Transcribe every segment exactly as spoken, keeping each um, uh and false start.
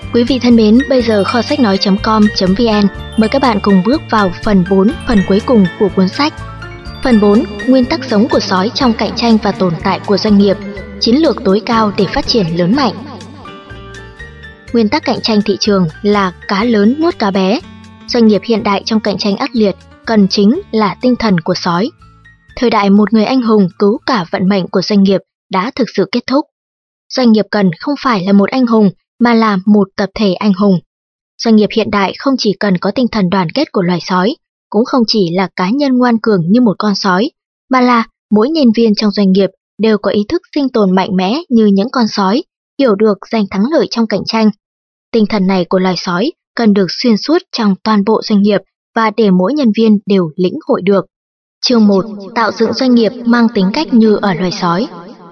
Quý vị thân mến, bây giờ kho sách nói chấm com chấm vn mời các bạn cùng bước vào phần bốn, phần cuối cùng của cuốn sách. Phần bốn, nguyên tắc sống của sói trong cạnh tranh và tồn tại của doanh nghiệp, chiến lược tối cao để phát triển lớn mạnh. Nguyên tắc cạnh tranh thị trường là cá lớn nuốt cá bé. Doanh nghiệp hiện đại trong cạnh tranh ác liệt cần chính là tinh thần của sói. Thời đại một người anh hùng cứu cả vận mệnh của doanh nghiệp đã thực sự kết thúc. Doanh nghiệp cần không phải là một anh hùng mà là một tập thể anh hùng. Doanh nghiệp hiện đại không chỉ cần có tinh thần đoàn kết của loài sói, cũng không chỉ là cá nhân ngoan cường như một con sói, mà là mỗi nhân viên trong doanh nghiệp đều có ý thức sinh tồn mạnh mẽ như những con sói, hiểu được giành thắng lợi trong cạnh tranh. Tinh thần này của loài sói cần được xuyên suốt trong toàn bộ doanh nghiệp và để mỗi nhân viên đều lĩnh hội được. Chương một. Tạo dựng doanh nghiệp mang tính cách như ở loài sói.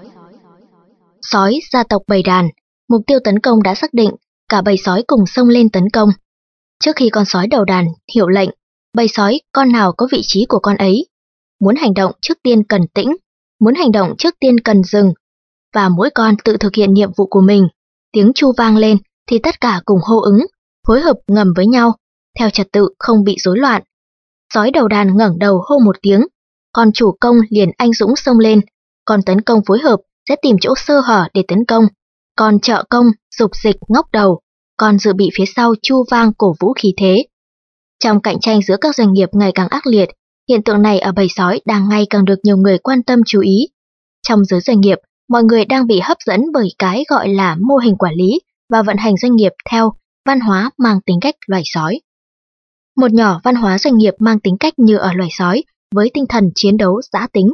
Sói, gia tộc bầy đàn. Mục tiêu tấn công đã xác định, cả bầy sói cùng xông lên tấn công. Trước khi con sói đầu đàn hiệu lệnh, bầy sói con nào có vị trí của con ấy. Muốn hành động trước tiên cần tĩnh, muốn hành động trước tiên cần dừng. Và mỗi con tự thực hiện nhiệm vụ của mình. Tiếng chu vang lên thì tất cả cùng hô ứng, phối hợp ngầm với nhau, theo trật tự không bị rối loạn. Sói đầu đàn ngẩng đầu hô một tiếng, con chủ công liền anh dũng xông lên, con tấn công phối hợp sẽ tìm chỗ sơ hở để tấn công. Còn trợ công, dục dịch ngóc đầu, còn dự bị phía sau chu vang cổ vũ khí thế. Trong cạnh tranh giữa các doanh nghiệp ngày càng ác liệt, hiện tượng này ở bầy sói đang ngày càng được nhiều người quan tâm chú ý. Trong giới doanh nghiệp, mọi người đang bị hấp dẫn bởi cái gọi là mô hình quản lý và vận hành doanh nghiệp theo văn hóa mang tính cách loài sói. Một nhỏ văn hóa doanh nghiệp mang tính cách như ở loài sói với tinh thần chiến đấu dã tính.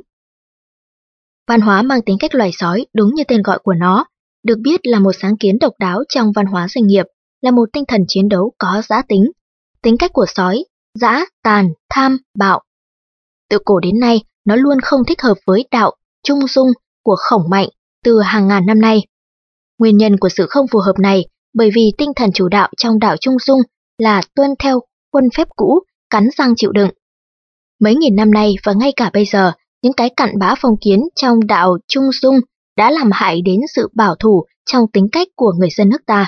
Văn hóa mang tính cách loài sói đúng như tên gọi của nó, được biết là một sáng kiến độc đáo trong văn hóa doanh nghiệp, là một tinh thần chiến đấu có dã tính. Tính cách của sói, dã, tàn, tham, bạo. Từ cổ đến nay, nó luôn không thích hợp với đạo, trung dung của khổng mạnh từ hàng ngàn năm nay. Nguyên nhân của sự không phù hợp này bởi vì tinh thần chủ đạo trong đạo trung dung là tuân theo khuôn phép cũ, cắn răng chịu đựng. Mấy nghìn năm nay và ngay cả bây giờ, những cái cặn bã phong kiến trong đạo trung dung đã làm hại đến sự bảo thủ trong tính cách của người dân nước ta.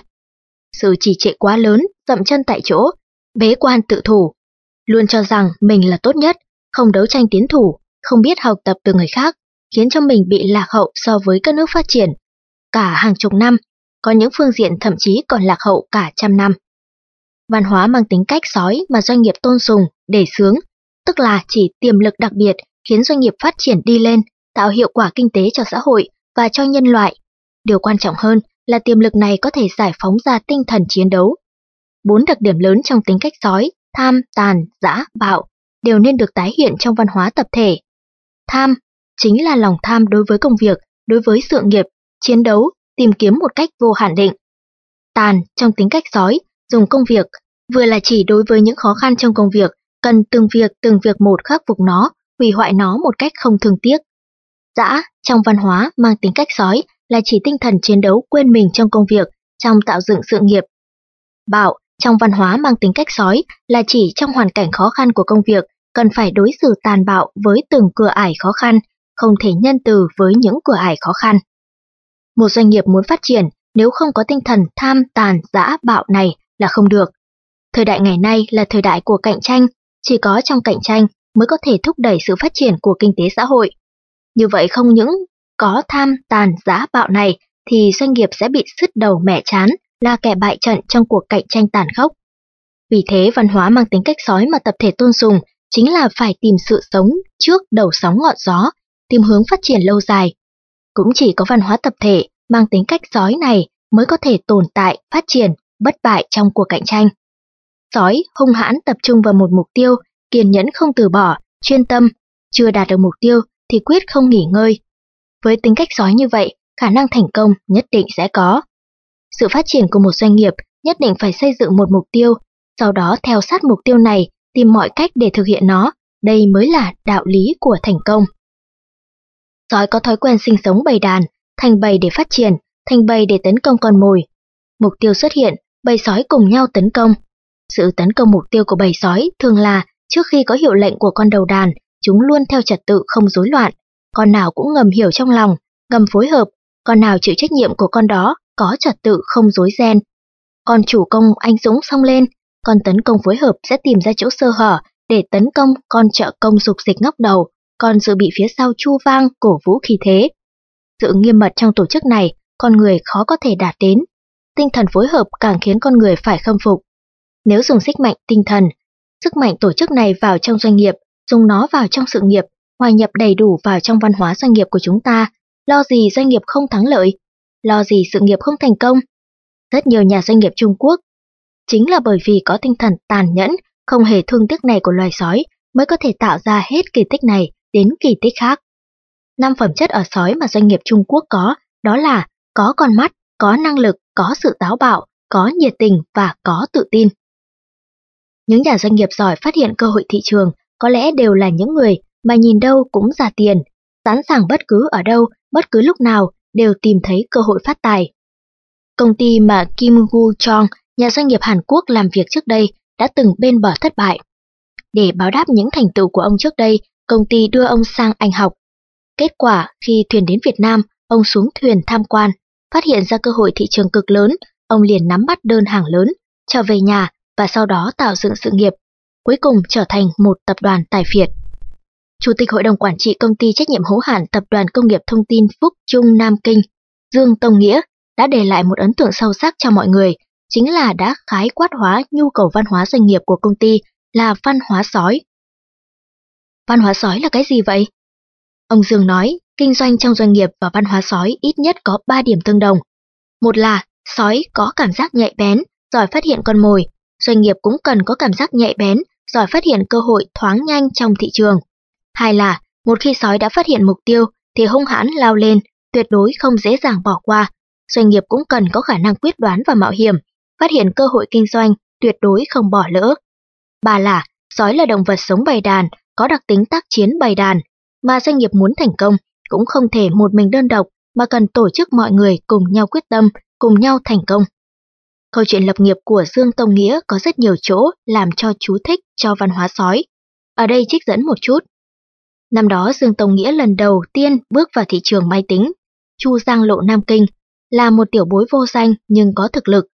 Sự trì trệ quá lớn, dậm chân tại chỗ, bế quan tự thủ, luôn cho rằng mình là tốt nhất, không đấu tranh tiến thủ, không biết học tập từ người khác, khiến cho mình bị lạc hậu so với các nước phát triển. Cả hàng chục năm, có những phương diện thậm chí còn lạc hậu cả trăm năm. Văn hóa mang tính cách sói mà doanh nghiệp tôn sùng, đề xướng, tức là chỉ tiềm lực đặc biệt khiến doanh nghiệp phát triển đi lên, tạo hiệu quả kinh tế cho xã hội và cho nhân loại. Điều quan trọng hơn là tiềm lực này có thể giải phóng ra tinh thần chiến đấu. Bốn đặc điểm lớn trong tính cách sói, tham, tàn, dã, bạo đều nên được tái hiện trong văn hóa tập thể. Tham chính là lòng tham đối với công việc, đối với sự nghiệp, chiến đấu, tìm kiếm một cách vô hạn định. Tàn trong tính cách sói, dùng công việc, vừa là chỉ đối với những khó khăn trong công việc, cần từng việc từng việc một khắc phục nó, hủy hoại nó một cách không thương tiếc. Dã trong văn hóa mang tính cách sói là chỉ tinh thần chiến đấu quên mình trong công việc, trong tạo dựng sự nghiệp. Bạo trong văn hóa mang tính cách sói là chỉ trong hoàn cảnh khó khăn của công việc, cần phải đối xử tàn bạo với từng cửa ải khó khăn, không thể nhân từ với những cửa ải khó khăn. Một doanh nghiệp muốn phát triển nếu không có tinh thần tham, tàn, dã, bạo này là không được. Thời đại ngày nay là thời đại của cạnh tranh, chỉ có trong cạnh tranh mới có thể thúc đẩy sự phát triển của kinh tế xã hội. Như vậy không những có tham, tàn, dã, bạo này thì doanh nghiệp sẽ bị sứt đầu mẻ trán, là kẻ bại trận trong cuộc cạnh tranh tàn khốc. Vì thế văn hóa mang tính cách sói mà tập thể tôn sùng chính là phải tìm sự sống trước đầu sóng ngọn gió, tìm hướng phát triển lâu dài. Cũng chỉ có văn hóa tập thể mang tính cách sói này mới có thể tồn tại, phát triển, bất bại trong cuộc cạnh tranh. Sói hung hãn tập trung vào một mục tiêu, kiên nhẫn không từ bỏ, chuyên tâm, chưa đạt được mục tiêu thì quyết không nghỉ ngơi. Với tính cách sói như vậy, khả năng thành công nhất định sẽ có. Sự phát triển của một doanh nghiệp nhất định phải xây dựng một mục tiêu, sau đó theo sát mục tiêu này, tìm mọi cách để thực hiện nó, đây mới là đạo lý của thành công. Sói có thói quen sinh sống bầy đàn, thành bầy để phát triển, thành bầy để tấn công con mồi. Mục tiêu xuất hiện, bầy sói cùng nhau tấn công. Sự tấn công mục tiêu của bầy sói thường là trước khi có hiệu lệnh của con đầu đàn, chúng luôn theo trật tự không rối loạn, con nào cũng ngầm hiểu trong lòng, ngầm phối hợp, con nào chịu trách nhiệm của con đó, có trật tự không rối ren. còn chủ công anh dũng xông lên, còn tấn công phối hợp sẽ tìm ra chỗ sơ hở để tấn công, còn trợ công dục dịch ngóc đầu, còn dự bị phía sau chu vang cổ vũ khí thế. Sự nghiêm mật trong tổ chức này, con người khó có thể đạt đến. Tinh thần phối hợp càng khiến con người phải khâm phục. Nếu dùng sức mạnh tinh thần, sức mạnh tổ chức này vào trong doanh nghiệp, dùng nó vào trong sự nghiệp, hòa nhập đầy đủ vào trong văn hóa doanh nghiệp của chúng ta, lo gì doanh nghiệp không thắng lợi, lo gì sự nghiệp không thành công. Rất nhiều nhà doanh nghiệp Trung Quốc chính là bởi vì có tinh thần tàn nhẫn, không hề thương tiếc này của loài sói mới có thể tạo ra hết kỳ tích này đến kỳ tích khác. Năm phẩm chất ở sói mà doanh nghiệp Trung Quốc có, đó là có con mắt, có năng lực, có sự táo bạo, có nhiệt tình và có tự tin. Những nhà doanh nghiệp giỏi phát hiện cơ hội thị trường có lẽ đều là những người mà nhìn đâu cũng ra tiền, sẵn sàng bất cứ ở đâu, bất cứ lúc nào đều tìm thấy cơ hội phát tài. Công ty mà Kim Gu Chong, nhà doanh nghiệp Hàn Quốc làm việc trước đây, đã từng bên bờ thất bại. Để báo đáp những thành tựu của ông trước đây, công ty đưa ông sang Anh học. Kết quả, khi thuyền đến Việt Nam, ông xuống thuyền tham quan, phát hiện ra cơ hội thị trường cực lớn, ông liền nắm bắt đơn hàng lớn, trở về nhà và sau đó tạo dựng sự nghiệp, cuối cùng trở thành một tập đoàn tài phiệt. Chủ tịch Hội đồng Quản trị Công ty Trách nhiệm hữu hạn Tập đoàn Công nghiệp Thông tin Phúc Trung Nam Kinh, Dương Tông Nghĩa, đã để lại một ấn tượng sâu sắc cho mọi người, chính là đã khái quát hóa nhu cầu văn hóa doanh nghiệp của công ty là văn hóa sói. Văn hóa sói là cái gì vậy? Ông Dương nói, kinh doanh trong doanh nghiệp và văn hóa sói ít nhất có ba điểm tương đồng. Một là sói có cảm giác nhạy bén, giỏi phát hiện con mồi. Doanh nghiệp cũng cần có cảm giác nhạy bén, giỏi phát hiện cơ hội thoáng nhanh trong thị trường. Hai là, một khi sói đã phát hiện mục tiêu thì hung hãn lao lên, tuyệt đối không dễ dàng bỏ qua. Doanh nghiệp cũng cần có khả năng quyết đoán và mạo hiểm, phát hiện cơ hội kinh doanh, tuyệt đối không bỏ lỡ. Ba là, sói là động vật sống bầy đàn, có đặc tính tác chiến bầy đàn, mà doanh nghiệp muốn thành công cũng không thể một mình đơn độc mà cần tổ chức mọi người cùng nhau quyết tâm, cùng nhau thành công. Câu chuyện lập nghiệp của Dương Tông Nghĩa có rất nhiều chỗ làm cho chú thích cho văn hóa sói. Ở đây trích dẫn một chút. Năm đó Dương Tông Nghĩa lần đầu tiên bước vào thị trường máy tính, Chu Giang Lộ Nam Kinh, là một tiểu bối vô danh nhưng có thực lực.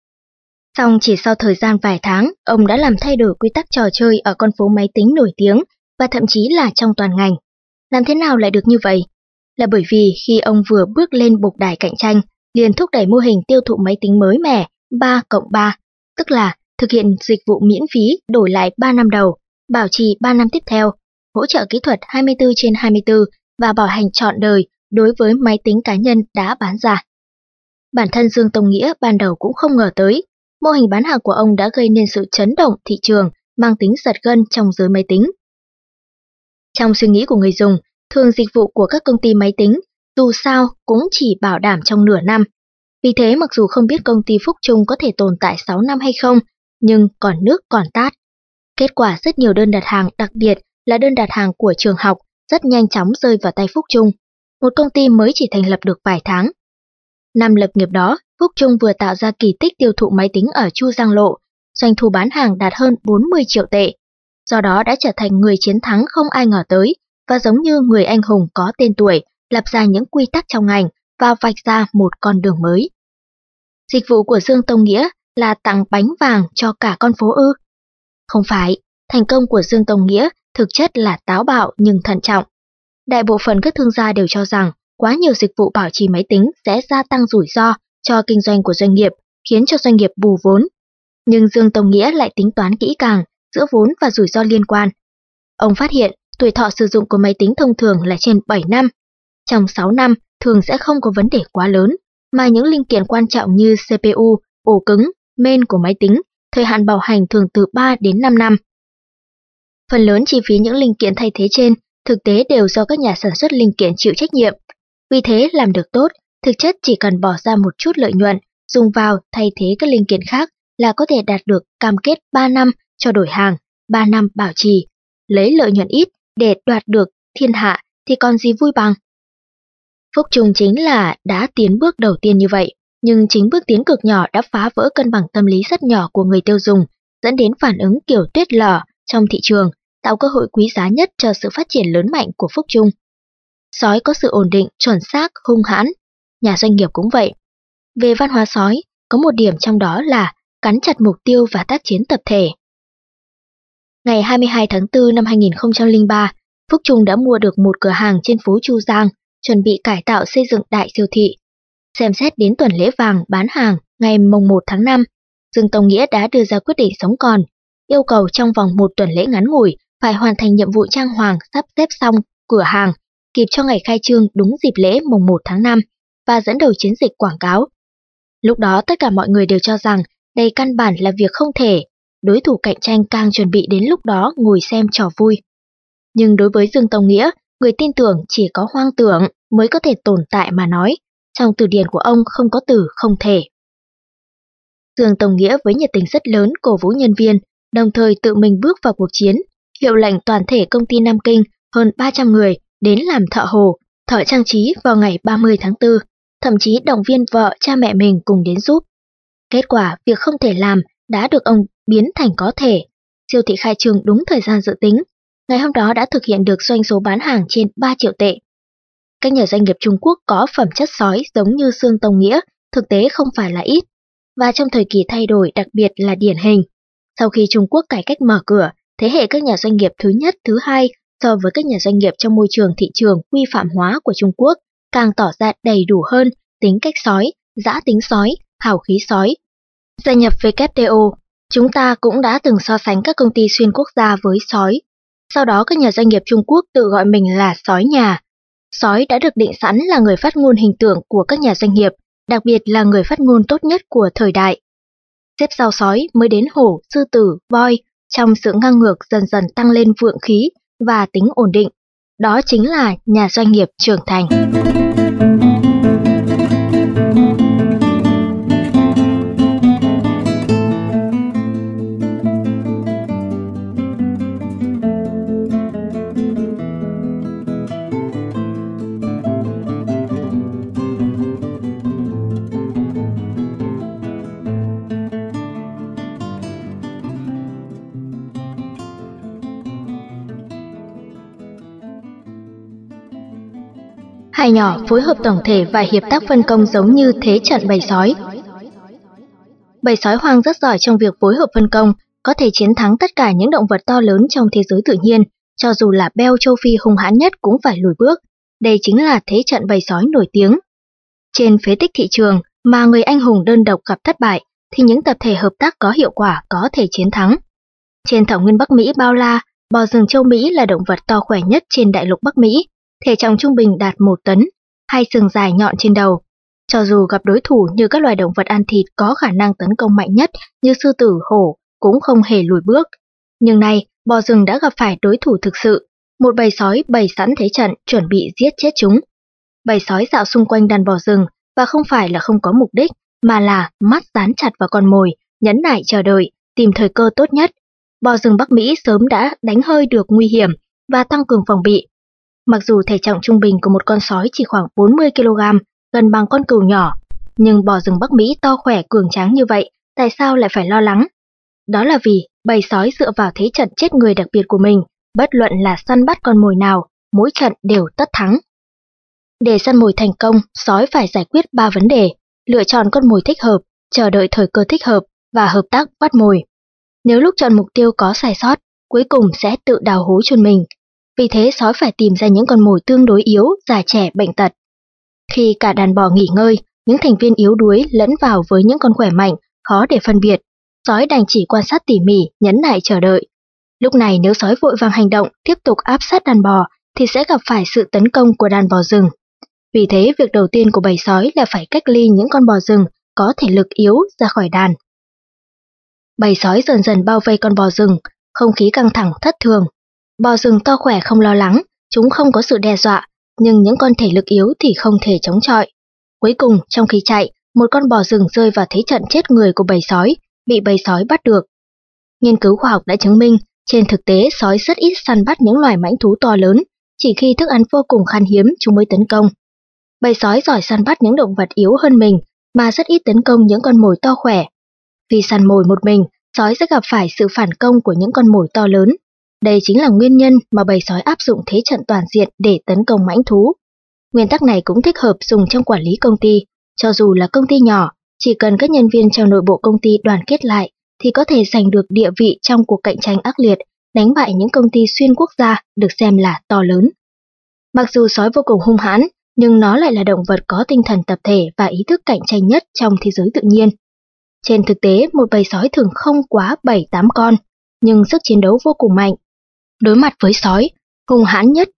Song chỉ sau thời gian vài tháng, ông đã làm thay đổi quy tắc trò chơi ở con phố máy tính nổi tiếng và thậm chí là trong toàn ngành. Làm thế nào lại được như vậy? Là bởi vì khi ông vừa bước lên bục đài cạnh tranh, liền thúc đẩy mô hình tiêu thụ máy tính mới mẻ ba cộng ba, tức là thực hiện dịch vụ miễn phí đổi lại ba năm đầu, bảo trì ba năm tiếp theo, hỗ trợ kỹ thuật hai mươi tư trên hai mươi tư và bảo hành trọn đời đối với máy tính cá nhân đã bán ra. Bản thân Dương Tông Nghĩa ban đầu cũng không ngờ tới, mô hình bán hàng của ông đã gây nên sự chấn động thị trường mang tính giật gân trong giới máy tính. Trong suy nghĩ của người dùng, thường dịch vụ của các công ty máy tính dù sao cũng chỉ bảo đảm trong nửa năm. Vì thế mặc dù không biết công ty Phúc Trung có thể tồn tại sáu năm hay không, nhưng còn nước còn tát. Kết quả rất nhiều đơn đặt hàng, đặc biệt là đơn đặt hàng của trường học, rất nhanh chóng rơi vào tay Phúc Trung, một công ty mới chỉ thành lập được vài tháng. Năm lập nghiệp đó, Phúc Trung vừa tạo ra kỳ tích tiêu thụ máy tính ở Chu Giang Lộ, doanh thu bán hàng đạt hơn bốn mươi triệu tệ. Do đó đã trở thành người chiến thắng không ai ngờ tới, và giống như người anh hùng có tên tuổi, lập ra những quy tắc trong ngành và vạch ra một con đường mới. Dịch vụ của Dương Tông Nghĩa là tặng bánh vàng cho cả con phố ư? Không phải, thành công của Dương Tông Nghĩa thực chất là táo bạo nhưng thận trọng. Đại bộ phận các thương gia đều cho rằng quá nhiều dịch vụ bảo trì máy tính sẽ gia tăng rủi ro cho kinh doanh của doanh nghiệp, khiến cho doanh nghiệp bù vốn. Nhưng Dương Tông Nghĩa lại tính toán kỹ càng giữa vốn và rủi ro liên quan. Ông phát hiện tuổi thọ sử dụng của máy tính thông thường là trên bảy năm. Trong sáu năm thường sẽ không có vấn đề quá lớn, mà những linh kiện quan trọng như xê pê u, ổ cứng, main của máy tính, thời hạn bảo hành thường từ ba đến năm năm. Phần lớn chi phí những linh kiện thay thế trên thực tế đều do các nhà sản xuất linh kiện chịu trách nhiệm. Vì thế làm được tốt, thực chất chỉ cần bỏ ra một chút lợi nhuận, dùng vào thay thế các linh kiện khác là có thể đạt được cam kết ba năm cho đổi hàng, ba năm bảo trì. Lấy lợi nhuận ít để đoạt được thiên hạ thì còn gì vui bằng. Phúc Trung chính là đã tiến bước đầu tiên như vậy, nhưng chính bước tiến cực nhỏ đã phá vỡ cân bằng tâm lý rất nhỏ của người tiêu dùng, dẫn đến phản ứng kiểu tuyết lở trong thị trường, tạo cơ hội quý giá nhất cho sự phát triển lớn mạnh của Phúc Trung. Sói có sự ổn định, chuẩn xác, hung hãn, nhà doanh nghiệp cũng vậy. Về văn hóa sói, có một điểm trong đó là cắn chặt mục tiêu và tác chiến tập thể. Ngày hai mươi hai tháng tư năm hai nghìn không trăm lẻ ba, Phúc Trung đã mua được một cửa hàng trên phố Chu Giang, chuẩn bị cải tạo xây dựng đại siêu thị. Xem xét đến tuần lễ vàng bán hàng ngày mùng một tháng năm, Dương Tông Nghĩa đã đưa ra quyết định sống còn, yêu cầu trong vòng một tuần lễ ngắn ngủi phải hoàn thành nhiệm vụ trang hoàng sắp xếp xong cửa hàng, kịp cho ngày khai trương đúng dịp lễ mùng một tháng năm và dẫn đầu chiến dịch quảng cáo. Lúc đó tất cả mọi người đều cho rằng đây căn bản là việc không thể, đối thủ cạnh tranh càng chuẩn bị đến lúc đó ngồi xem trò vui. Nhưng đối với Dương Tông Nghĩa, người tin tưởng chỉ có hoang tưởng mới có thể tồn tại mà nói, trong từ điển của ông không có từ không thể. Dương Tông Nghĩa với nhiệt tình rất lớn cổ vũ nhân viên, đồng thời tự mình bước vào cuộc chiến, hiệu lệnh toàn thể công ty Nam Kinh hơn ba trăm người đến làm thợ hồ, thợ trang trí vào ngày ba mươi tháng tư, thậm chí động viên vợ cha mẹ mình cùng đến giúp. Kết quả việc không thể làm đã được ông biến thành có thể. Siêu thị khai trương đúng thời gian dự tính, ngày hôm đó đã thực hiện được doanh số bán hàng trên ba triệu tệ. Các nhà doanh nghiệp Trung Quốc có phẩm chất sói giống như Dương Tông Nghĩa thực tế không phải là ít, và trong thời kỳ thay đổi đặc biệt là điển hình. Sau khi Trung Quốc cải cách mở cửa, thế hệ các nhà doanh nghiệp thứ nhất, thứ hai so với các nhà doanh nghiệp trong môi trường thị trường quy phạm hóa của Trung Quốc càng tỏ ra đầy đủ hơn tính cách sói, dã tính sói, hào khí sói. Gia nhập W T O, chúng ta cũng đã từng so sánh các công ty xuyên quốc gia với sói. Sau đó các nhà doanh nghiệp Trung Quốc tự gọi mình là sói nhà. Sói đã được định sẵn là người phát ngôn hình tượng của các nhà doanh nghiệp, đặc biệt là người phát ngôn tốt nhất của thời đại. Xếp sau sói mới đến hổ, sư tử, voi, trong sự ngang ngược dần dần tăng lên vượng khí và tính ổn định. Đó chính là nhà doanh nghiệp trưởng thành. Hai nhỏ phối hợp tổng thể và hiệp tác phân công giống như thế trận bầy sói. Bầy sói hoang rất giỏi trong việc phối hợp phân công, có thể chiến thắng tất cả những động vật to lớn trong thế giới tự nhiên, cho dù là beo châu Phi hung hãn nhất cũng phải lùi bước. Đây chính là thế trận bầy sói nổi tiếng. Trên phế tích thị trường mà người anh hùng đơn độc gặp thất bại, thì những tập thể hợp tác có hiệu quả có thể chiến thắng. Trên thảo nguyên Bắc Mỹ bao la, bò rừng châu Mỹ là động vật to khỏe nhất trên đại lục Bắc Mỹ, thể trọng trung bình đạt một tấn, hai sừng dài nhọn trên đầu. Cho dù gặp đối thủ như các loài động vật ăn thịt có khả năng tấn công mạnh nhất như sư tử, hổ, cũng không hề lùi bước. Nhưng nay, bò rừng đã gặp phải đối thủ thực sự, một bầy sói bày sẵn thế trận chuẩn bị giết chết chúng. Bầy sói dạo xung quanh đàn bò rừng và không phải là không có mục đích, mà là mắt dán chặt vào con mồi, nhẫn nại chờ đợi, tìm thời cơ tốt nhất. Bò rừng Bắc Mỹ sớm đã đánh hơi được nguy hiểm và tăng cường phòng bị. Mặc dù thể trọng trung bình của một con sói chỉ khoảng bốn mươi ki lô gam, gần bằng con cừu nhỏ, nhưng bò rừng Bắc Mỹ to khỏe cường tráng như vậy, tại sao lại phải lo lắng? Đó là vì bầy sói dựa vào thế trận chết người đặc biệt của mình, bất luận là săn bắt con mồi nào, mỗi trận đều tất thắng. Để săn mồi thành công, sói phải giải quyết ba vấn đề: lựa chọn con mồi thích hợp, chờ đợi thời cơ thích hợp và hợp tác bắt mồi. Nếu lúc chọn mục tiêu có sai sót, cuối cùng sẽ tự đào hố chôn mình. Vì thế sói phải tìm ra những con mồi tương đối yếu, già trẻ, bệnh tật. Khi cả đàn bò nghỉ ngơi, những thành viên yếu đuối lẫn vào với những con khỏe mạnh, khó để phân biệt. Sói đành chỉ quan sát tỉ mỉ, nhẫn nại chờ đợi. Lúc này nếu sói vội vàng hành động, tiếp tục áp sát đàn bò, thì sẽ gặp phải sự tấn công của đàn bò rừng. Vì thế việc đầu tiên của bầy sói là phải cách ly những con bò rừng có thể lực yếu ra khỏi đàn. Bầy sói dần dần bao vây con bò rừng, không khí căng thẳng thất thường. Bò rừng to khỏe không lo lắng, chúng không có sự đe dọa, nhưng những con thể lực yếu thì không thể chống chọi. Cuối cùng, trong khi chạy, một con bò rừng rơi vào thế trận chết người của bầy sói, bị bầy sói bắt được. Nghiên cứu khoa học đã chứng minh, trên thực tế sói rất ít săn bắt những loài mãnh thú to lớn, chỉ khi thức ăn vô cùng khan hiếm chúng mới tấn công. Bầy sói giỏi săn bắt những động vật yếu hơn mình, mà rất ít tấn công những con mồi to khỏe. Vì săn mồi một mình, sói sẽ gặp phải sự phản công của những con mồi to lớn. Đây chính là nguyên nhân mà bầy sói áp dụng thế trận toàn diện để tấn công mãnh thú. Nguyên tắc này cũng thích hợp dùng trong quản lý công ty, cho dù là công ty nhỏ, Chỉ cần các nhân viên trong nội bộ công ty đoàn kết lại thì có thể giành được địa vị trong cuộc cạnh tranh ác liệt, đánh bại những công ty xuyên quốc gia được xem là to lớn. Mặc dù sói vô cùng hung hãn, nhưng nó lại là động vật có tinh thần tập thể và ý thức cạnh tranh nhất trong thế giới tự nhiên. Trên thực tế, một bầy sói thường không quá bảy tám con, nhưng sức chiến đấu vô cùng mạnh. Đối mặt với sói, hung hãn nhất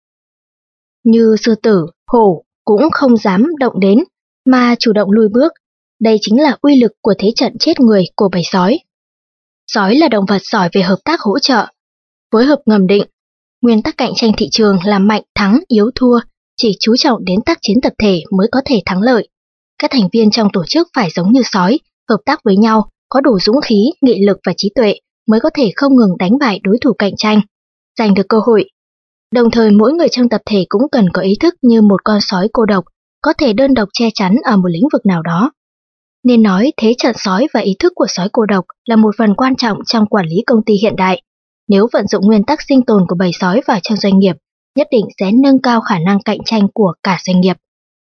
như sư tử, hổ cũng không dám động đến, mà chủ động lùi bước. Đây chính là uy lực của thế trận chết người của bầy sói. Sói là động vật giỏi về hợp tác hỗ trợ, phối hợp ngầm định. Nguyên tắc cạnh tranh thị trường là mạnh thắng yếu thua, chỉ chú trọng đến tác chiến tập thể mới có thể thắng lợi. Các thành viên trong tổ chức phải giống như sói, hợp tác với nhau, có đủ dũng khí, nghị lực và trí tuệ mới có thể không ngừng đánh bại đối thủ cạnh tranh, giành được cơ hội. Đồng thời mỗi người trong tập thể cũng cần có ý thức như một con sói cô độc, có thể đơn độc che chắn ở một lĩnh vực nào đó. Nên nói thế trận sói và ý thức của sói cô độc là một phần quan trọng trong quản lý công ty hiện đại. Nếu vận dụng nguyên tắc sinh tồn của bầy sói vào trong doanh nghiệp, nhất định sẽ nâng cao khả năng cạnh tranh của cả doanh nghiệp.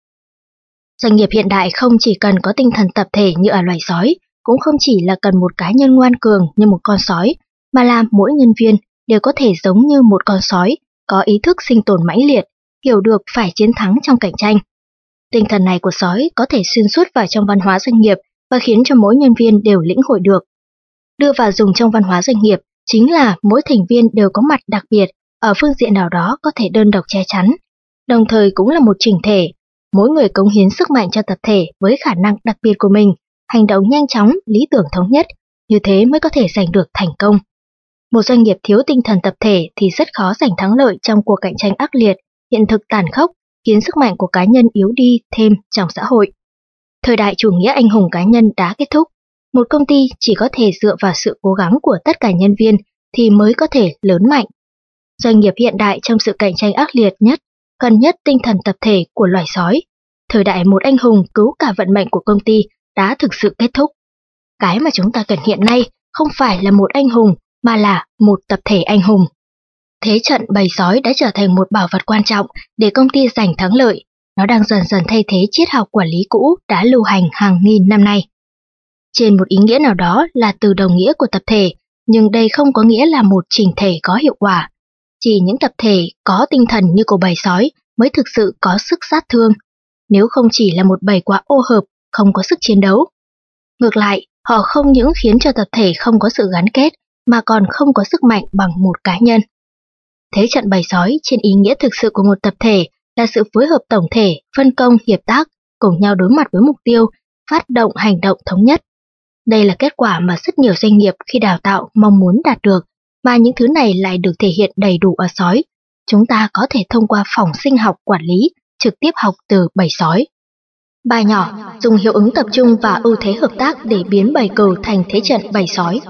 Doanh nghiệp hiện đại không chỉ cần có tinh thần tập thể như ở loài sói, cũng không chỉ là cần một cá nhân ngoan cường như một con sói, mà là mỗi nhân viên đều có thể giống như một con sói, có ý thức sinh tồn mãnh liệt, hiểu được phải chiến thắng trong cạnh tranh. Tinh thần này của sói có thể xuyên suốt vào trong văn hóa doanh nghiệp và khiến cho mỗi nhân viên đều lĩnh hội được. Đưa vào dùng trong văn hóa doanh nghiệp chính là mỗi thành viên đều có mặt đặc biệt, ở phương diện nào đó có thể đơn độc che chắn, đồng thời cũng là một chỉnh thể, mỗi người cống hiến sức mạnh cho tập thể với khả năng đặc biệt của mình, hành động nhanh chóng, lý tưởng thống nhất, như thế mới có thể giành được thành công. Một doanh nghiệp thiếu tinh thần tập thể thì rất khó giành thắng lợi trong cuộc cạnh tranh ác liệt, hiện thực tàn khốc, khiến sức mạnh của cá nhân yếu đi thêm trong xã hội. Thời đại chủ nghĩa anh hùng cá nhân đã kết thúc, một công ty chỉ có thể dựa vào sự cố gắng của tất cả nhân viên thì mới có thể lớn mạnh. Doanh nghiệp hiện đại trong sự cạnh tranh ác liệt nhất, cần nhất tinh thần tập thể của loài sói. Thời đại một anh hùng cứu cả vận mệnh của công ty đã thực sự kết thúc. Cái mà chúng ta cần hiện nay không phải là một anh hùng, mà là một tập thể anh hùng. Thế trận bầy sói đã trở thành một bảo vật quan trọng để công ty giành thắng lợi. Nó đang dần dần thay thế triết học quản lý cũ đã lưu hành hàng nghìn năm nay. Trên một ý nghĩa nào đó là từ đồng nghĩa của tập thể, nhưng đây không có nghĩa là một chỉnh thể có hiệu quả. Chỉ những tập thể có tinh thần như của bầy sói mới thực sự có sức sát thương, nếu không chỉ là một bầy quá ô hợp, không có sức chiến đấu. Ngược lại, họ không những khiến cho tập thể không có sự gắn kết, mà còn không có sức mạnh bằng một cá nhân. Thế trận bầy sói trên ý nghĩa thực sự của một tập thể là sự phối hợp tổng thể, phân công, hiệp tác, cùng nhau đối mặt với mục tiêu, phát động hành động thống nhất. Đây là kết quả mà rất nhiều doanh nghiệp khi đào tạo mong muốn đạt được, mà những thứ này lại được thể hiện đầy đủ ở sói. Chúng ta có thể thông qua phòng sinh học quản lý, trực tiếp học từ bầy sói. Bài nhỏ, dùng hiệu ứng tập trung và ưu thế hợp tác để biến bầy cừu thành thế trận bầy sói.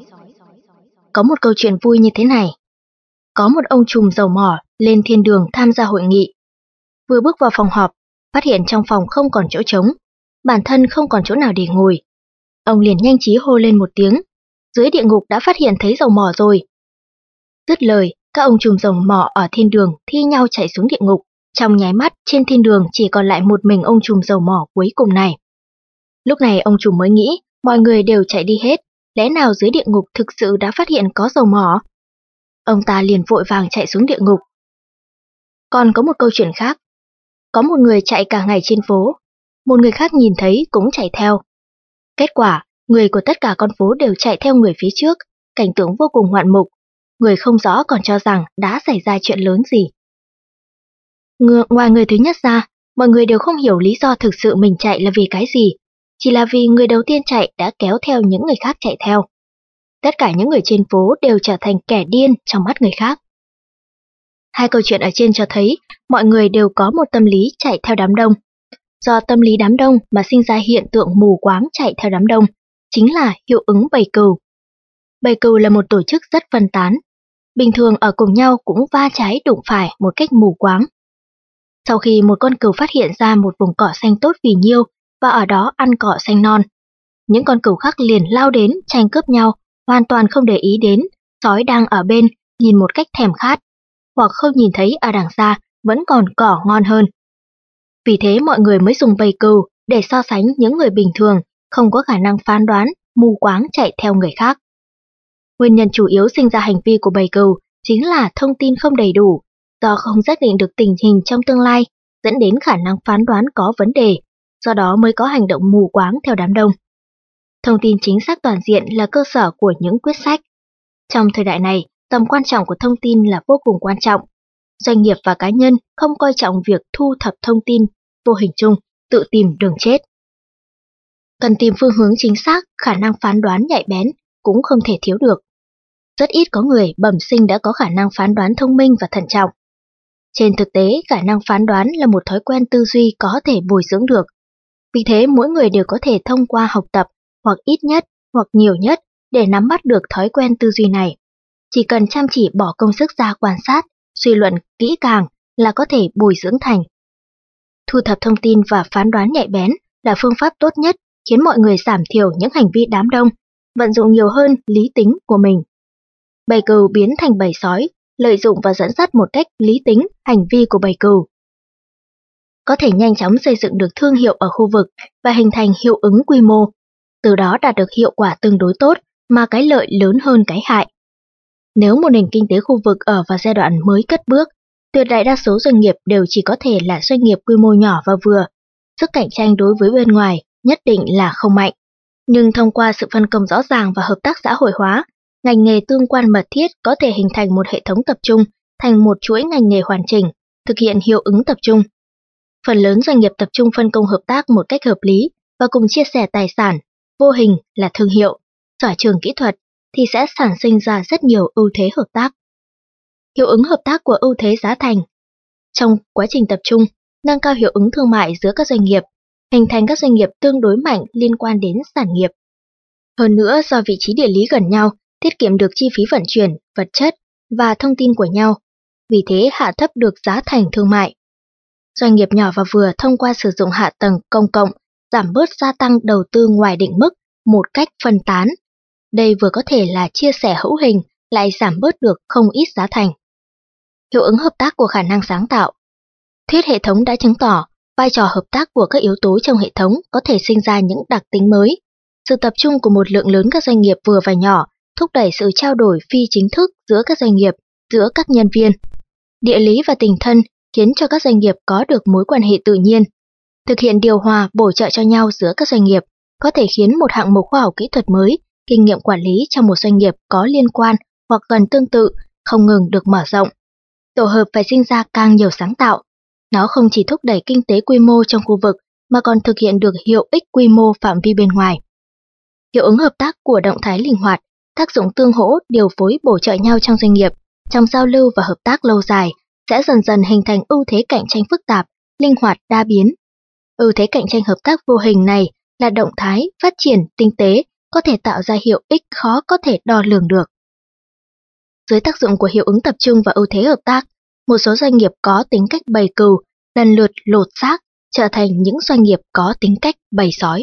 Có một câu chuyện vui như thế này. Có một ông trùm dầu mỏ lên thiên đường tham gia hội nghị. Vừa bước vào phòng họp, phát hiện trong phòng không còn chỗ trống, bản thân không còn chỗ nào để ngồi. Ông liền nhanh trí hô lên một tiếng, dưới địa ngục đã phát hiện thấy dầu mỏ rồi. Dứt lời, các ông trùm dầu mỏ ở thiên đường thi nhau chạy xuống địa ngục, trong nháy mắt trên thiên đường chỉ còn lại một mình ông trùm dầu mỏ cuối cùng này. Lúc này ông trùm mới nghĩ, mọi người đều chạy đi hết, lẽ nào dưới địa ngục thực sự đã phát hiện có dầu mỏ? Ông ta liền vội vàng chạy xuống địa ngục. Còn có một câu chuyện khác. Có một người chạy cả ngày trên phố, một người khác nhìn thấy cũng chạy theo. Kết quả, người của tất cả con phố đều chạy theo người phía trước, cảnh tượng vô cùng ngoạn mục. Người không rõ còn cho rằng đã xảy ra chuyện lớn gì. Ng- ngoài người thứ nhất ra, mọi người đều không hiểu lý do thực sự mình chạy là vì cái gì, chỉ là vì người đầu tiên chạy đã kéo theo những người khác chạy theo. Tất cả những người trên phố đều trở thành kẻ điên trong mắt người khác. Hai câu chuyện ở trên cho thấy mọi người đều có một tâm lý chạy theo đám đông. Do tâm lý đám đông mà sinh ra hiện tượng mù quáng chạy theo đám đông, chính là hiệu ứng bầy cừu. Bầy cừu là một tổ chức rất phân tán, bình thường ở cùng nhau cũng va trái đụng phải một cách mù quáng. Sau khi một con cừu phát hiện ra một vùng cỏ xanh tốt vì nhiêu và ở đó ăn cỏ xanh non, những con cừu khác liền lao đến tranh cướp nhau, hoàn toàn không để ý đến sói đang ở bên nhìn một cách thèm khát, hoặc không nhìn thấy ở đằng xa vẫn còn cỏ ngon hơn. Vì thế mọi người mới dùng bầy cừu để so sánh những người bình thường không có khả năng phán đoán, mù quáng chạy theo người khác. Nguyên nhân chủ yếu sinh ra hành vi của bầy cừu chính là thông tin không đầy đủ, do không xác định được tình hình trong tương lai, dẫn đến khả năng phán đoán có vấn đề, do đó mới có hành động mù quáng theo đám đông. Thông tin chính xác toàn diện là cơ sở của những quyết sách. Trong thời đại này, tầm quan trọng của thông tin là vô cùng quan trọng. Doanh nghiệp và cá nhân không coi trọng việc thu thập thông tin, vô hình chung, tự tìm đường chết. Cần tìm phương hướng chính xác, khả năng phán đoán nhạy bén cũng không thể thiếu được. Rất ít có người bẩm sinh đã có khả năng phán đoán thông minh và thận trọng. Trên thực tế, khả năng phán đoán là một thói quen tư duy có thể bồi dưỡng được. Vì thế, mỗi người đều có thể thông qua học tập, hoặc ít nhất, hoặc nhiều nhất, để nắm bắt được thói quen tư duy này. Chỉ cần chăm chỉ bỏ công sức ra quan sát, suy luận kỹ càng là có thể bồi dưỡng thành. Thu thập thông tin và phán đoán nhạy bén là phương pháp tốt nhất khiến mọi người giảm thiểu những hành vi đám đông, vận dụng nhiều hơn lý tính của mình. Bầy cừu biến thành bầy sói, lợi dụng và dẫn dắt một cách lý tính hành vi của bầy cừu. Có thể nhanh chóng xây dựng được thương hiệu ở khu vực và hình thành hiệu ứng quy mô, từ đó đạt được hiệu quả tương đối tốt mà cái lợi lớn hơn cái hại. Nếu một nền kinh tế khu vực ở vào giai đoạn mới cất bước, tuyệt đại đa số doanh nghiệp đều chỉ có thể là doanh nghiệp quy mô nhỏ và vừa, sức cạnh tranh đối với bên ngoài nhất định là không mạnh. Nhưng thông qua sự phân công rõ ràng và hợp tác xã hội hóa, ngành nghề tương quan mật thiết có thể hình thành một hệ thống tập trung thành một chuỗi ngành nghề hoàn chỉnh, thực hiện hiệu ứng tập trung. Phần lớn doanh nghiệp tập trung phân công hợp tác một cách hợp lý và cùng chia sẻ tài sản, vô hình là thương hiệu, sở trường kỹ thuật, thì sẽ sản sinh ra rất nhiều ưu thế hợp tác. Hiệu ứng hợp tác của ưu thế giá thành. Trong quá trình tập trung, nâng cao hiệu ứng thương mại giữa các doanh nghiệp, hình thành các doanh nghiệp tương đối mạnh liên quan đến sản nghiệp. Hơn nữa, do vị trí địa lý gần nhau, tiết kiệm được chi phí vận chuyển, vật chất và thông tin của nhau, vì thế hạ thấp được giá thành thương mại. Doanh nghiệp nhỏ và vừa thông qua sử dụng hạ tầng công cộng, giảm bớt gia tăng đầu tư ngoài định mức một cách phân tán. Đây vừa có thể là chia sẻ hữu hình, lại giảm bớt được không ít giá thành. Hiệu ứng hợp tác của khả năng sáng tạo. Thuyết hệ thống đã chứng tỏ vai trò hợp tác của các yếu tố trong hệ thống có thể sinh ra những đặc tính mới. Sự tập trung của một lượng lớn các doanh nghiệp vừa và nhỏ thúc đẩy sự trao đổi phi chính thức giữa các doanh nghiệp, giữa các nhân viên. Địa lý và tình thân khiến cho các doanh nghiệp có được mối quan hệ tự nhiên. Thực hiện điều hòa bổ trợ cho nhau giữa các doanh nghiệp có thể khiến một hạng mục khoa học kỹ thuật mới, kinh nghiệm quản lý trong một doanh nghiệp có liên quan hoặc gần tương tự không ngừng được mở rộng. Tổ hợp phải sinh ra càng nhiều sáng tạo. Nó không chỉ thúc đẩy kinh tế quy mô trong khu vực mà còn thực hiện được hiệu ích quy mô phạm vi bên ngoài. Hiệu ứng hợp tác của động thái linh hoạt, tác dụng tương hỗ điều phối bổ trợ nhau trong doanh nghiệp, trong giao lưu và hợp tác lâu dài sẽ dần dần hình thành ưu thế cạnh tranh phức tạp, linh hoạt đa biến. Ưu thế cạnh tranh hợp tác vô hình này là động thái phát triển tinh tế có thể tạo ra hiệu ích khó có thể đo lường được. Dưới tác dụng của hiệu ứng tập trung và ưu thế hợp tác, một số doanh nghiệp có tính cách bầy cừu lần lượt lột xác trở thành những doanh nghiệp có tính cách bầy sói.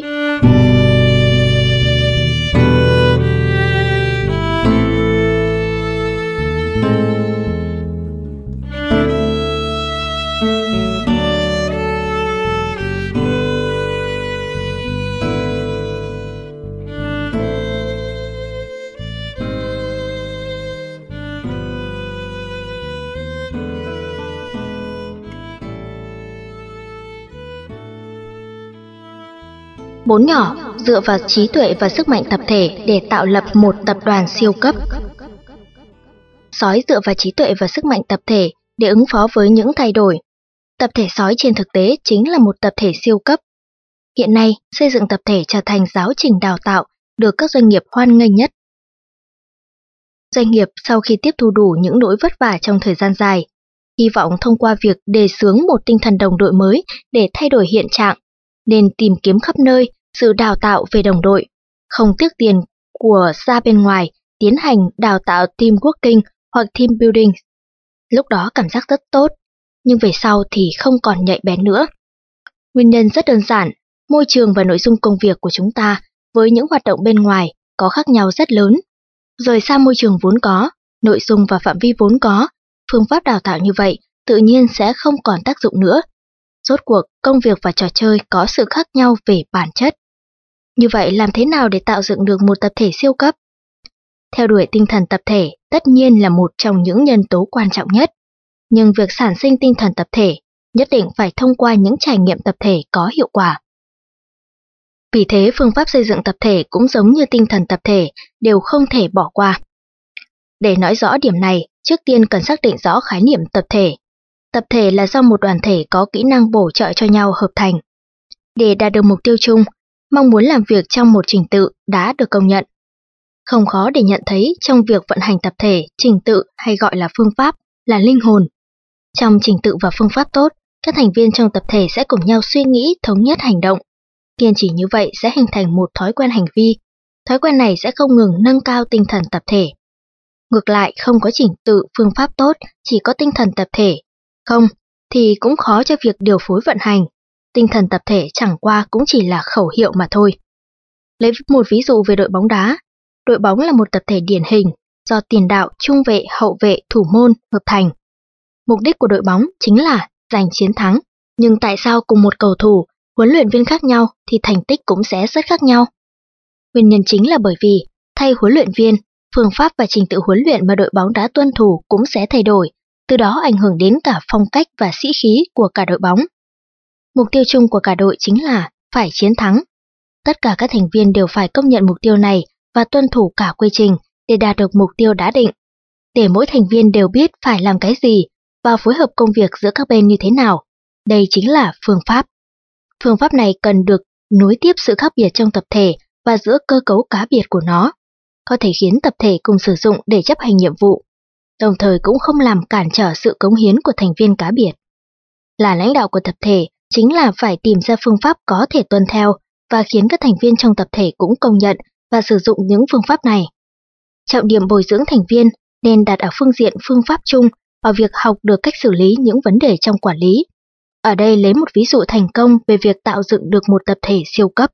Bốn nhỏ dựa vào trí tuệ và sức mạnh tập thể để tạo lập một tập đoàn siêu cấp. Sói dựa vào trí tuệ và sức mạnh tập thể để ứng phó với những thay đổi. Tập thể sói trên thực tế chính là một tập thể siêu cấp. Hiện nay, xây dựng tập thể trở thành giáo trình đào tạo được các doanh nghiệp hoan nghênh nhất. Doanh nghiệp sau khi tiếp thu đủ những nỗi vất vả trong thời gian dài, hy vọng thông qua việc đề xướng một tinh thần đồng đội mới để thay đổi hiện trạng, nên tìm kiếm khắp nơi sự đào tạo về đồng đội, không tiếc tiền của ra bên ngoài tiến hành đào tạo team working hoặc team building. Lúc đó cảm giác rất tốt, nhưng về sau thì không còn nhạy bén nữa. Nguyên nhân rất đơn giản, môi trường và nội dung công việc của chúng ta với những hoạt động bên ngoài có khác nhau rất lớn. Rời xa môi trường vốn có, nội dung và phạm vi vốn có, phương pháp đào tạo như vậy tự nhiên sẽ không còn tác dụng nữa. Rốt cuộc, công việc và trò chơi có sự khác nhau về bản chất. Như vậy làm thế nào để tạo dựng được một tập thể siêu cấp? Theo đuổi tinh thần tập thể tất nhiên là một trong những nhân tố quan trọng nhất, nhưng việc sản sinh tinh thần tập thể nhất định phải thông qua những trải nghiệm tập thể có hiệu quả. Vì thế phương pháp xây dựng tập thể cũng giống như tinh thần tập thể đều không thể bỏ qua. Để nói rõ điểm này, trước tiên cần xác định rõ khái niệm tập thể. Tập thể là do một đoàn thể có kỹ năng bổ trợ cho nhau hợp thành. Để đạt được mục tiêu chung, mong muốn làm việc trong một trình tự đã được công nhận. Không khó để nhận thấy trong việc vận hành tập thể, trình tự hay gọi là phương pháp là linh hồn. Trong trình tự và phương pháp tốt, các thành viên trong tập thể sẽ cùng nhau suy nghĩ, thống nhất hành động. Kiên trì như vậy sẽ hình thành một thói quen hành vi. Thói quen này sẽ không ngừng nâng cao tinh thần tập thể. Ngược lại, không có trình tự, phương pháp tốt, chỉ có tinh thần tập thể. Không, thì cũng khó cho việc điều phối vận hành. Tinh thần tập thể chẳng qua cũng chỉ là khẩu hiệu mà thôi. Lấy một ví dụ về đội bóng đá. Đội bóng là một tập thể điển hình, do tiền đạo, trung vệ, hậu vệ, thủ môn hợp thành. Mục đích của đội bóng chính là giành chiến thắng. Nhưng tại sao cùng một cầu thủ, huấn luyện viên khác nhau thì thành tích cũng sẽ rất khác nhau? Nguyên nhân chính là bởi vì thay huấn luyện viên, phương pháp và trình tự huấn luyện mà đội bóng đã tuân thủ cũng sẽ thay đổi, từ đó ảnh hưởng đến cả phong cách và sĩ khí của cả đội bóng. Mục tiêu chung của cả đội chính là phải chiến thắng. Tất cả các thành viên đều phải công nhận mục tiêu này và tuân thủ cả quy trình để đạt được mục tiêu đã định. Để mỗi thành viên đều biết phải làm cái gì và phối hợp công việc giữa các bên như thế nào. Đây chính là phương pháp. Phương pháp này cần được nối tiếp sự khác biệt trong tập thể và giữa cơ cấu cá biệt của nó, có thể khiến tập thể cùng sử dụng để chấp hành nhiệm vụ, đồng thời cũng không làm cản trở sự cống hiến của thành viên cá biệt. Là lãnh đạo của tập thể chính là phải tìm ra phương pháp có thể tuân theo và khiến các thành viên trong tập thể cũng công nhận và sử dụng những phương pháp này. Trọng điểm bồi dưỡng thành viên nên đặt ở phương diện phương pháp chung vào việc học được cách xử lý những vấn đề trong quản lý. Ở đây lấy một ví dụ thành công về việc tạo dựng được một tập thể siêu cấp.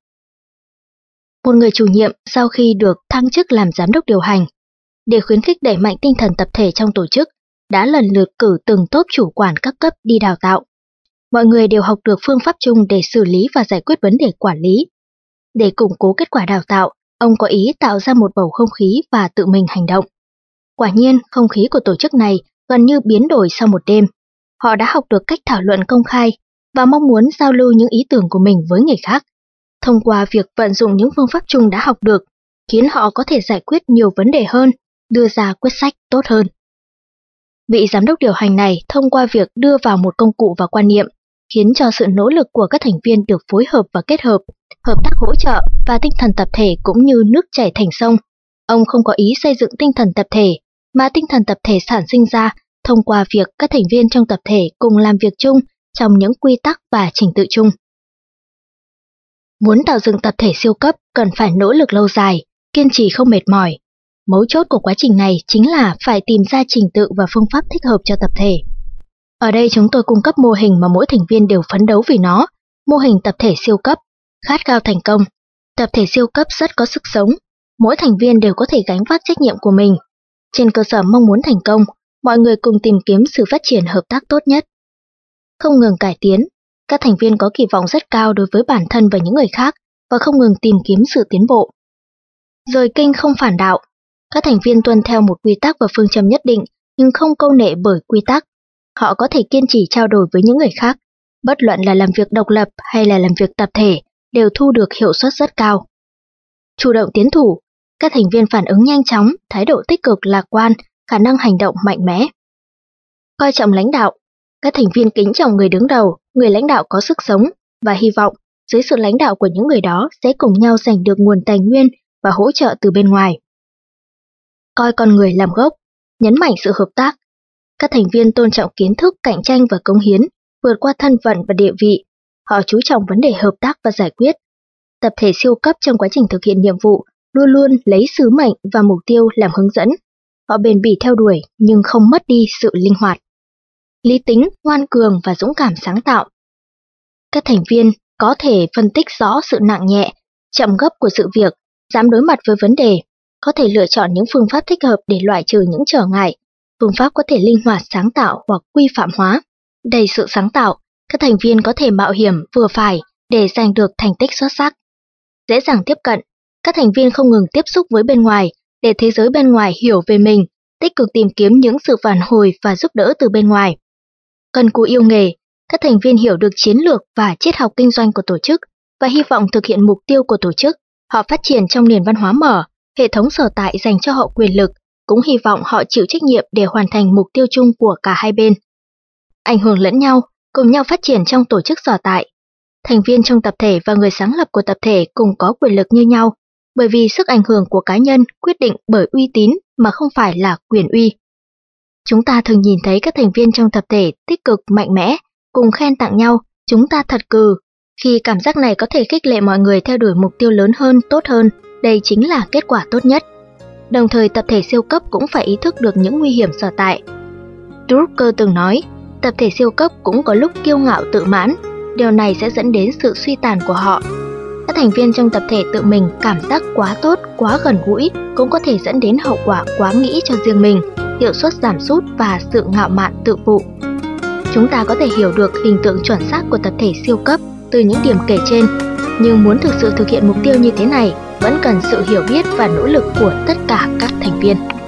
Một người chủ nhiệm sau khi được thăng chức làm giám đốc điều hành, để khuyến khích đẩy mạnh tinh thần tập thể trong tổ chức, đã lần lượt cử từng tốp chủ quản các cấp đi đào tạo. Mọi người đều học được phương pháp chung để xử lý và giải quyết vấn đề quản lý. Để củng cố kết quả đào tạo, ông có ý tạo ra một bầu không khí và tự mình hành động. Quả nhiên, không khí của tổ chức này gần như biến đổi sau một đêm. Họ đã học được cách thảo luận công khai và mong muốn giao lưu những ý tưởng của mình với người khác. Thông qua việc vận dụng những phương pháp chung đã học được, khiến họ có thể giải quyết nhiều vấn đề hơn, đưa ra quyết sách tốt hơn. Vị giám đốc điều hành này thông qua việc đưa vào một công cụ và quan niệm, khiến cho sự nỗ lực của các thành viên được phối hợp và kết hợp, hợp tác hỗ trợ và tinh thần tập thể cũng như nước chảy thành sông. Ông không có ý xây dựng tinh thần tập thể, mà tinh thần tập thể sản sinh ra thông qua việc các thành viên trong tập thể cùng làm việc chung trong những quy tắc và trình tự chung. Muốn tạo dựng tập thể siêu cấp cần phải nỗ lực lâu dài, kiên trì không mệt mỏi. Mấu chốt của quá trình này chính là phải tìm ra trình tự và phương pháp thích hợp cho tập thể. Ở đây chúng tôi cung cấp mô hình mà mỗi thành viên đều phấn đấu vì nó, mô hình tập thể siêu cấp, khát khao thành công. Tập thể siêu cấp rất có sức sống, mỗi thành viên đều có thể gánh vác trách nhiệm của mình. Trên cơ sở mong muốn thành công, mọi người cùng tìm kiếm sự phát triển hợp tác tốt nhất. Không ngừng cải tiến, các thành viên có kỳ vọng rất cao đối với bản thân và những người khác và không ngừng tìm kiếm sự tiến bộ. Rời kinh không phản đạo, các thành viên tuân theo một quy tắc và phương châm nhất định nhưng không câu nệ bởi quy tắc. Họ có thể kiên trì trao đổi với những người khác, bất luận là làm việc độc lập hay là làm việc tập thể, đều thu được hiệu suất rất cao. Chủ động tiến thủ, các thành viên phản ứng nhanh chóng, thái độ tích cực lạc quan, khả năng hành động mạnh mẽ. Coi trọng lãnh đạo, các thành viên kính trọng người đứng đầu, người lãnh đạo có sức sống và hy vọng dưới sự lãnh đạo của những người đó sẽ cùng nhau giành được nguồn tài nguyên và hỗ trợ từ bên ngoài. Coi con người làm gốc, nhấn mạnh sự hợp tác. Các thành viên tôn trọng kiến thức, cạnh tranh và cống hiến, vượt qua thân phận và địa vị. Họ chú trọng vấn đề hợp tác và giải quyết. Tập thể siêu cấp trong quá trình thực hiện nhiệm vụ luôn luôn lấy sứ mệnh và mục tiêu làm hướng dẫn. Họ bền bỉ theo đuổi nhưng không mất đi sự linh hoạt. Lý tính, ngoan cường và dũng cảm sáng tạo. Các thành viên có thể phân tích rõ sự nặng nhẹ, chậm gấp của sự việc, dám đối mặt với vấn đề, có thể lựa chọn những phương pháp thích hợp để loại trừ những trở ngại. Phương pháp có thể linh hoạt sáng tạo hoặc quy phạm hóa. Đầy sự sáng tạo, các thành viên có thể mạo hiểm vừa phải để giành được thành tích xuất sắc. dễ dàng tiếp cận. Các thành viên không ngừng tiếp xúc với bên ngoài để thế giới bên ngoài hiểu về mình, tích cực tìm kiếm những sự phản hồi và giúp đỡ từ bên ngoài. Cần cù yêu nghề, các thành viên hiểu được chiến lược và triết học kinh doanh của tổ chức và hy vọng thực hiện mục tiêu của tổ chức. Họ phát triển trong nền văn hóa mở, hệ thống sở tại dành cho họ quyền lực, cũng hy vọng họ chịu trách nhiệm để hoàn thành mục tiêu chung của cả hai bên. Ảnh hưởng lẫn nhau, cùng nhau phát triển trong tổ chức sở tại. Thành viên trong tập thể và người sáng lập của tập thể cùng có quyền lực như nhau, bởi vì sức ảnh hưởng của cá nhân quyết định bởi uy tín mà không phải là quyền uy. Chúng ta thường nhìn thấy các thành viên trong tập thể tích cực, mạnh mẽ, cùng khen tặng nhau, chúng ta thật cừ. Khi cảm giác này có thể khích lệ mọi người theo đuổi mục tiêu lớn hơn, tốt hơn, đây chính là kết quả tốt nhất. Đồng thời tập thể siêu cấp cũng phải ý thức được những nguy hiểm sở tại. Drucker từng nói, tập thể siêu cấp cũng có lúc kiêu ngạo tự mãn, điều này sẽ dẫn đến sự suy tàn của họ. Các thành viên trong tập thể tự mình cảm giác quá tốt, quá gần gũi cũng có thể dẫn đến hậu quả quá nghĩ cho riêng mình, hiệu suất giảm sút và sự ngạo mạn tự phụ. Chúng ta có thể hiểu được hình tượng chuẩn xác của tập thể siêu cấp từ những điểm kể trên, nhưng muốn thực sự thực hiện mục tiêu như thế này vẫn cần sự hiểu biết và nỗ lực của tất cả các thành viên.